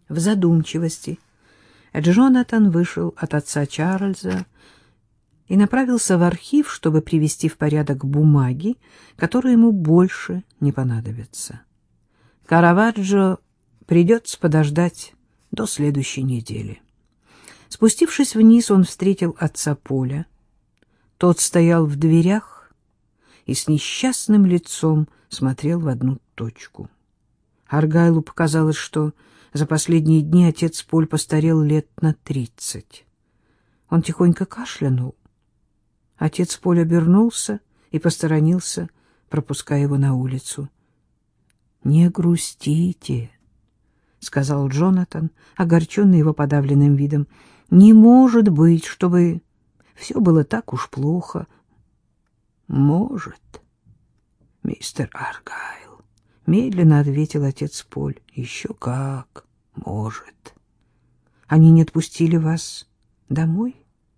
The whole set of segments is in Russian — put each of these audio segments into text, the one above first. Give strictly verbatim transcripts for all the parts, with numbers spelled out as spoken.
В задумчивости Джонатан вышел от отца Чарльза и направился в архив, чтобы привести в порядок бумаги, которые ему больше не понадобятся. Караваджо придется подождать до следующей недели. Спустившись вниз, он встретил отца Поля. Тот стоял в дверях и с несчастным лицом смотрел в одну точку. Аргайлу показалось, что за последние дни отец Поль постарел лет на тридцать. Он тихонько кашлянул. Отец Поль обернулся и посторонился, пропуская его на улицу. — Не грустите, — сказал Джонатан, огорченный его подавленным видом. — Не может быть, чтобы все было так уж плохо. — Может, мистер Аргайл, — медленно ответил отец Поль. — Еще как может. Они не отпустили вас домой?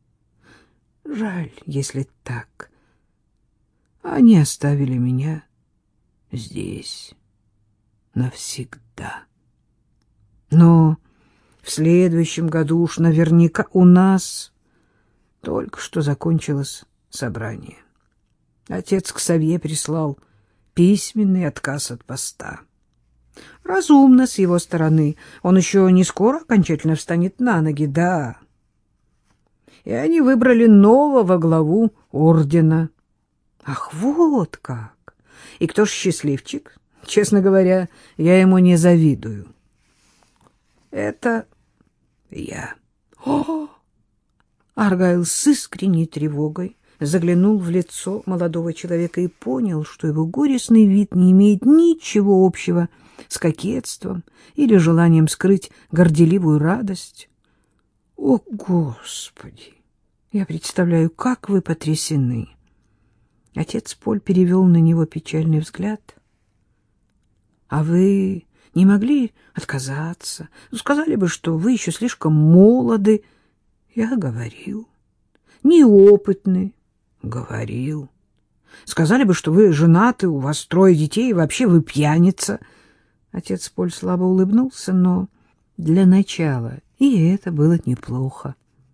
Жаль, если так. Они оставили меня здесь навсегда. Но в следующем году уж наверняка у нас только что закончилось собрание. Отец Ксавье прислал письменный отказ от поста. Разумно с его стороны. Он еще не скоро окончательно встанет на ноги, да. И они выбрали нового главу ордена. Ах, вот как! И кто ж счастливчик? Честно говоря, я ему не завидую. Это я. О! Аргайл с искренней тревогой заглянул в лицо молодого человека и понял, что его горестный вид не имеет ничего общего с кокетством или желанием скрыть горделивую радость. О, Господи! Я представляю, как вы потрясены. Отец Поль перевел на него печальный взгляд. А вы не могли отказаться? Сказали бы, что вы еще слишком молоды. Я говорил. Неопытны. Говорил. Сказали бы, что вы женаты, у вас трое детей, и вообще вы пьяница. Отец Поль слабо улыбнулся, но для начала и это было неплохо.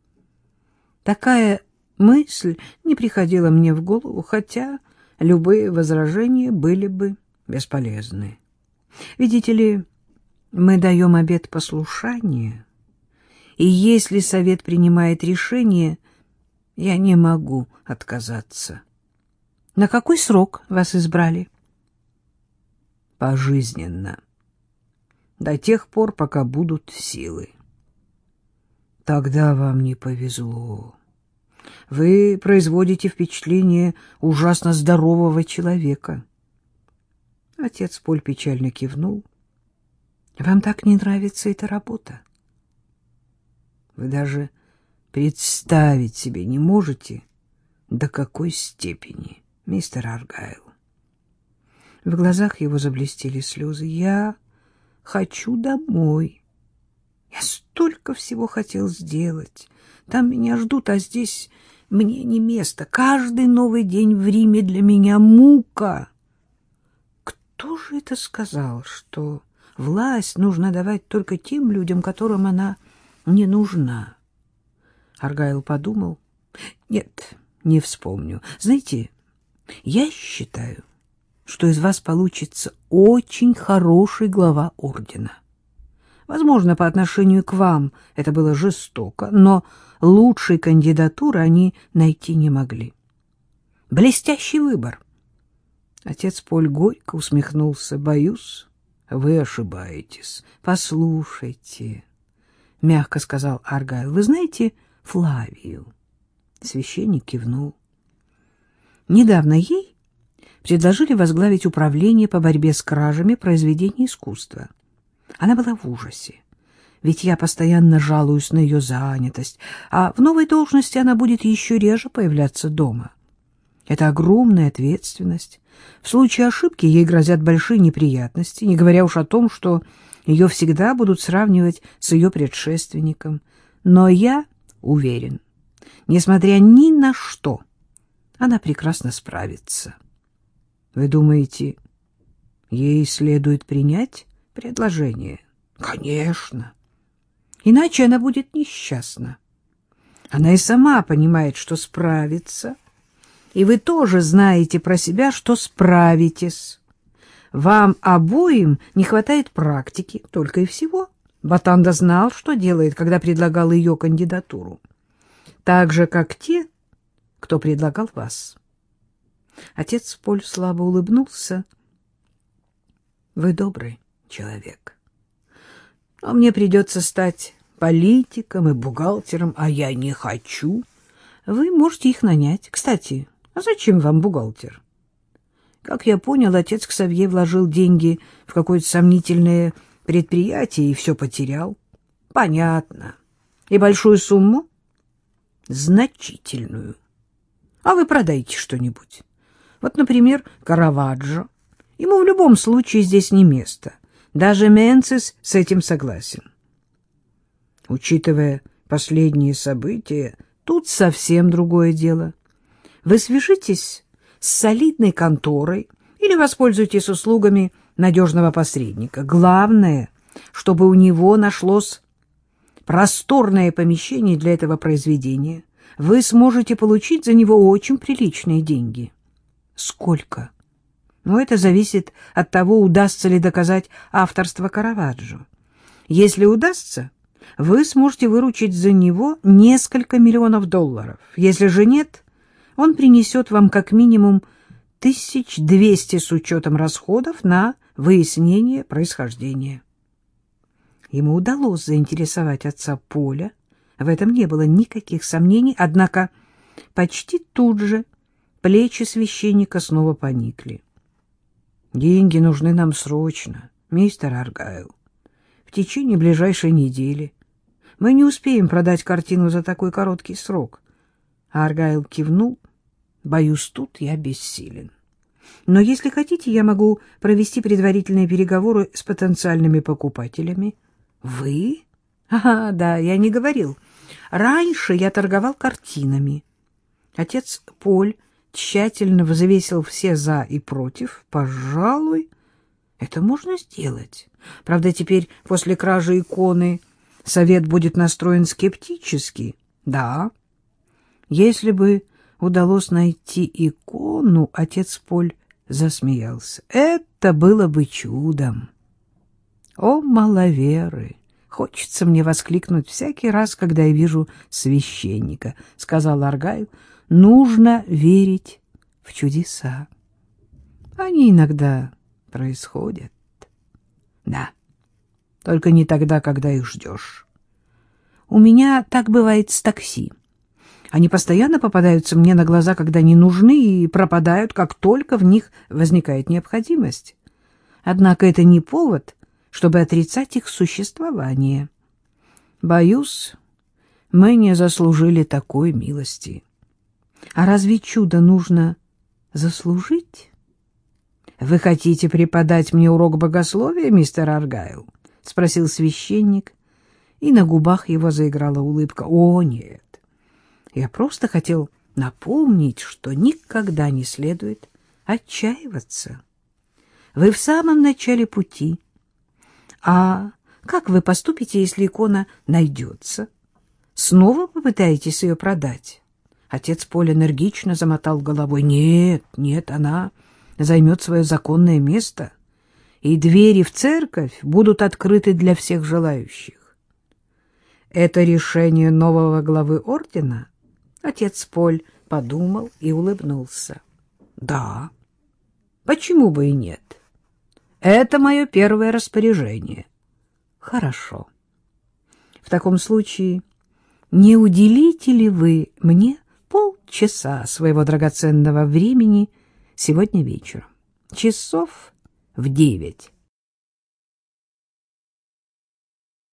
Такая мысль не приходила мне в голову, хотя любые возражения были бы бесполезны. Видите ли, мы даем обет послушания, и если совет принимает решение, я не могу отказаться. На какой срок вас избрали? Пожизненно. До тех пор, пока будут силы. Тогда вам не повезло. Вы производите впечатление ужасно здорового человека. Отец Поль печально кивнул. Вам так не нравится эта работа? Вы даже представить себе не можете, до какой степени, мистер Аргайл. В глазах его заблестели слезы. Я хочу домой. Я столько всего хотел сделать. Там меня ждут, а здесь мне не место. Каждый новый день в Риме для меня мука. Кто же это сказал, что власть нужно давать только тем людям, которым она не нужна? Аргайл подумал. Нет, не вспомню. Знаете, я считаю, что из вас получится очень хороший глава ордена. Возможно, по отношению к вам это было жестоко, но лучшей кандидатуры они найти не могли. Блестящий выбор. Отец Поль горько усмехнулся. Боюсь, вы ошибаетесь. Послушайте, — мягко сказал Аргайл, — вы знаете Флавию? Священник кивнул. Недавно ей предложили возглавить управление по борьбе с кражами произведений искусства. Она была в ужасе, ведь я постоянно жалуюсь на ее занятость, а в новой должности она будет еще реже появляться дома. Это огромная ответственность. В случае ошибки ей грозят большие неприятности, не говоря уж о том, что ее всегда будут сравнивать с ее предшественником. Но я уверен, несмотря ни на что, она прекрасно справится. Вы думаете, ей следует принять предложение? Конечно. Иначе она будет несчастна. Она и сама понимает, что справится, и вы тоже знаете про себя, что справитесь. Вам обоим не хватает практики, только и всего. Батанда знал, что делает, когда предлагал ее кандидатуру. Так же, как те, кто предлагал вас. Отец Поль слабо улыбнулся. Вы добрый человек. Но мне придется стать политиком и бухгалтером, а я не хочу. Вы можете их нанять. Кстати, а зачем вам бухгалтер? Как я понял, отец Ксавье вложил деньги в какое-то сомнительное предприятие и все потерял. Понятно. И большую сумму? Значительную. А вы продайте что-нибудь. Вот, например, Караваджо. Ему в любом случае здесь не место. Даже Менцис с этим согласен. Учитывая последние события, тут совсем другое дело. Вы свяжитесь с солидной конторой или воспользуйтесь услугами надежного посредника. Главное, чтобы у него нашлось просторное помещение для этого произведения. Вы сможете получить за него очень приличные деньги. Сколько? Но это зависит от того, удастся ли доказать авторство Караваджо. Если удастся, вы сможете выручить за него несколько миллионов долларов. Если же нет, он принесет вам как минимум тысяч двести с учетом расходов на выяснение происхождения. Ему удалось заинтересовать отца Поля, в этом не было никаких сомнений, однако почти тут же плечи священника снова поникли. Деньги нужны нам срочно, мистер Аргайл. В течение ближайшей недели. Мы не успеем продать картину за такой короткий срок. Аргайл кивнул. Боюсь, тут я бессилен. Но если хотите, я могу провести предварительные переговоры с потенциальными покупателями. Вы? Ага, да, я не говорил. Раньше я торговал картинами. Отец Поль тщательно взвесил все «за» и «против». Пожалуй, это можно сделать. Правда, теперь после кражи иконы совет будет настроен скептически. Да, если бы удалось найти икону, отец Поль засмеялся. Это было бы чудом. О, маловеры! Хочется мне воскликнуть всякий раз, когда я вижу священника, — сказал Аргайл. Нужно верить в чудеса. Они иногда происходят. Да, только не тогда, когда их ждешь. У меня так бывает с такси. Они постоянно попадаются мне на глаза, когда не нужны, и пропадают, как только в них возникает необходимость. Однако это не повод, чтобы отрицать их существование. Боюсь, мы не заслужили такой милости. А разве чудо нужно заслужить? Вы хотите преподать мне урок богословия, мистер Аргайл? — спросил священник, и на губах его заиграла улыбка. О, нет! Я просто хотел напомнить, что никогда не следует отчаиваться. Вы в самом начале пути. А как вы поступите, если икона найдется? Снова попытаетесь ее продать? Отец Поль энергично замотал головой. Нет, нет, она займет свое законное место, и двери в церковь будут открыты для всех желающих. Это решение нового главы ордена? Отец Поль подумал и улыбнулся. Да, почему бы и нет? Это мое первое распоряжение. Хорошо. В таком случае не уделите ли вы мне полчаса своего драгоценного времени сегодня вечером? Часов в девять.